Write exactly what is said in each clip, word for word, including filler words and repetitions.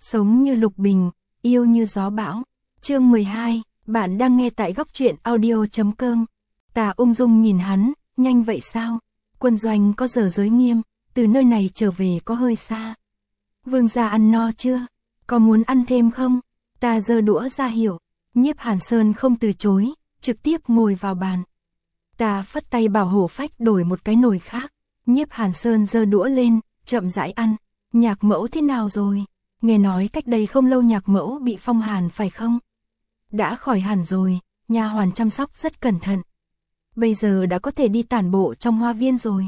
sống như lục bình, yêu như gió bão. Chương mười hai, bạn đang nghe tại góc truyện audio chấm com. Tà ung dung nhìn hắn, nhanh vậy sao? Quân doanh có giờ giới nghiêm, từ nơi này trở về có hơi xa. Vương gia ăn no chưa? Có muốn ăn thêm không? Ta giơ đũa ra hiệu. Nhiếp Hàn Sơn không từ chối, trực tiếp ngồi vào bàn. Ta phất tay bảo Hổ Phách đổi một cái nồi khác. Nhiếp Hàn Sơn giơ đũa lên, chậm rãi ăn. Nhạc mẫu thế nào rồi? Nghe nói cách đây không lâu nhạc mẫu bị phong hàn phải không? Đã khỏi hẳn rồi, nha hoàn chăm sóc rất cẩn thận. Bây giờ đã có thể đi tản bộ trong hoa viên rồi.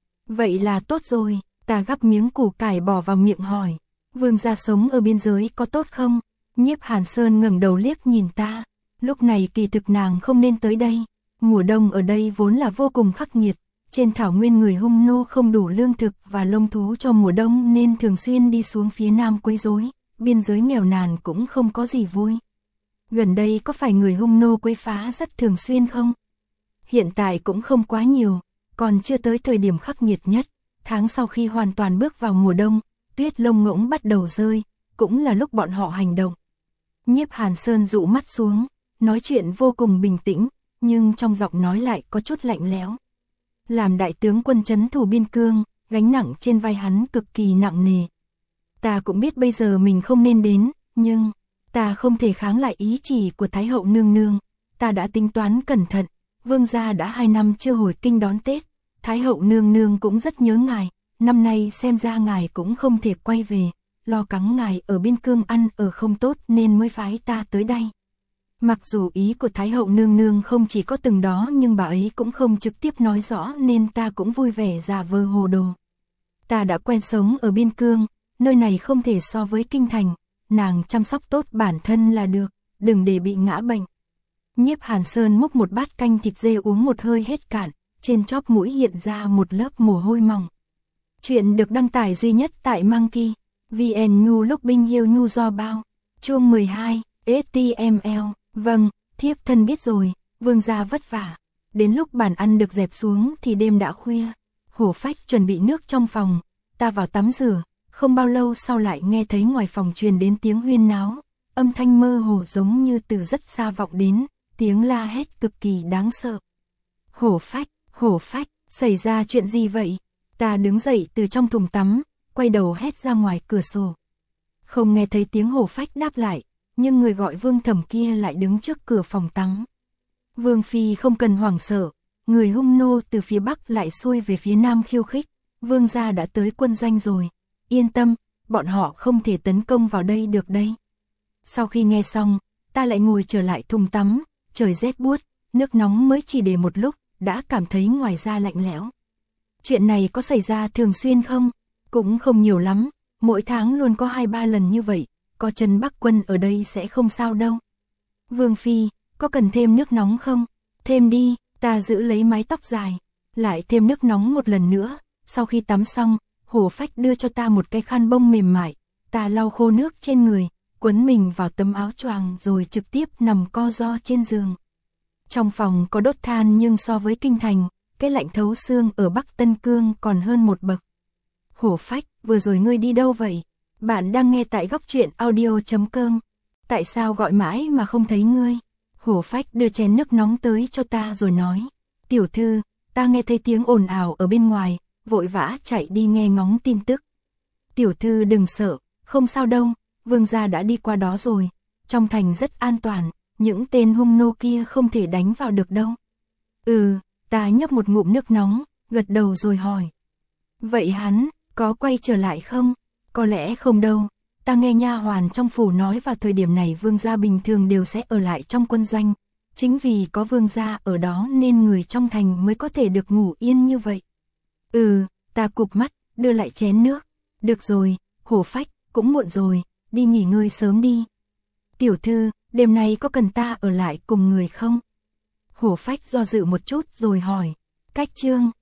Vậy là tốt rồi, ta gắp miếng củ cải bỏ vào miệng hỏi. Vương gia sống ở biên giới có tốt không? Nhiếp Hàn Sơn ngẩng đầu liếc nhìn ta. Lúc này kỳ thực nàng không nên tới đây. Mùa đông ở đây vốn là vô cùng khắc nghiệt. Trên thảo nguyên người Hung nô không đủ lương thực và lông thú cho mùa đông nên thường xuyên đi xuống phía nam quấy rối. Biên giới nghèo nàn cũng không có gì vui. Gần đây có phải người Hung nô quấy phá rất thường xuyên không? Hiện tại cũng không quá nhiều, còn chưa tới thời điểm khắc nghiệt nhất. Tháng sau khi hoàn toàn bước vào mùa đông, tuyết lông ngỗng bắt đầu rơi, cũng là lúc bọn họ hành động. Nhiếp Hàn Sơn dụ mắt xuống, nói chuyện vô cùng bình tĩnh, nhưng trong giọng nói lại có chút lạnh lẽo. Làm đại tướng quân trấn thủ biên cương, gánh nặng trên vai hắn cực kỳ nặng nề. Ta cũng biết bây giờ mình không nên đến, nhưng ta không thể kháng lại ý chỉ của Thái hậu nương nương. Ta đã tính toán cẩn thận, vương gia đã hai năm chưa hồi kinh đón Tết. Thái hậu nương nương cũng rất nhớ ngài, năm nay xem ra ngài cũng không thể quay về, lo cắn ngài ở biên cương ăn ở không tốt nên mới phái ta tới đây. Mặc dù ý của Thái hậu nương nương không chỉ có từng đó nhưng bà ấy cũng không trực tiếp nói rõ nên ta cũng vui vẻ giả vờ hồ đồ. Ta đã quen sống ở biên cương, nơi này không thể so với kinh thành, nàng chăm sóc tốt bản thân là được, đừng để bị ngã bệnh. Nhiếp Hàn Sơn múc một bát canh thịt dê uống một hơi hết cạn, trên chóp mũi hiện ra một lớp mồ hôi mỏng. Chuyện được đăng tải duy nhất tại Monkey, vn nhu lúc binh hiêu nhu do bao. Chương mười hai, ếch ti em eo. Vâng, thiếp thân biết rồi, vương gia vất vả. Đến lúc bàn ăn được dẹp xuống thì đêm đã khuya. Hổ Phách chuẩn bị nước trong phòng, ta vào tắm rửa, không bao lâu sau lại nghe thấy ngoài phòng truyền đến tiếng huyên náo. Âm thanh mơ hồ giống như từ rất xa vọng đến, tiếng la hét cực kỳ đáng sợ. Hổ Phách, Hổ Phách, xảy ra chuyện gì vậy? Ta đứng dậy từ trong thùng tắm, quay đầu hét ra ngoài cửa sổ. Không nghe thấy tiếng Hổ Phách đáp lại, nhưng người gọi Vương Thẩm kia lại đứng trước cửa phòng tắm. Vương phi không cần hoảng sợ, người Hung nô từ phía bắc lại xuôi về phía nam khiêu khích. Vương gia đã tới quân doanh rồi, yên tâm, bọn họ không thể tấn công vào đây được đây. Sau khi nghe xong, ta lại ngồi trở lại thùng tắm, trời rét buốt, nước nóng mới chỉ để một lúc, đã cảm thấy ngoài da lạnh lẽo. Chuyện này có xảy ra thường xuyên không? Cũng không nhiều lắm, mỗi tháng luôn có hai ba lần như vậy, có Trần Bắc Quân ở đây sẽ không sao đâu. Vương phi, có cần thêm nước nóng không? Thêm đi, ta giữ lấy mái tóc dài, lại thêm nước nóng một lần nữa. Sau khi tắm xong, Hổ Phách đưa cho ta một cái khăn bông mềm mại, ta lau khô nước trên người, quấn mình vào tấm áo choàng rồi trực tiếp nằm co ro trên giường. Trong phòng có đốt than nhưng so với kinh thành, cái lạnh thấu xương ở Bắc Tân Cương còn hơn một bậc. Hổ Phách, vừa rồi ngươi đi đâu vậy? Bạn đang nghe tại góc truyện audio chấm com. Tại sao gọi mãi mà không thấy ngươi? Hổ Phách đưa chén nước nóng tới cho ta rồi nói. Tiểu thư, ta nghe thấy tiếng ồn ào ở bên ngoài, vội vã chạy đi nghe ngóng tin tức. Tiểu thư đừng sợ, không sao đâu, vương gia đã đi qua đó rồi. Trong thành rất an toàn, những tên Hung nô kia không thể đánh vào được đâu. Ừ, ta nhấp một ngụm nước nóng, gật đầu rồi hỏi. Vậy hắn, có quay trở lại không? Có lẽ không đâu, ta nghe nha hoàn trong phủ nói vào thời điểm này vương gia bình thường đều sẽ ở lại trong quân doanh. Chính vì có vương gia ở đó nên người trong thành mới có thể được ngủ yên như vậy. Ừ, ta cụp mắt, đưa lại chén nước. Được rồi, Hổ Phách, cũng muộn rồi, đi nghỉ ngơi sớm đi. Tiểu thư, đêm nay có cần ta ở lại cùng người không? Hổ Phách do dự một chút rồi hỏi. Cách chương.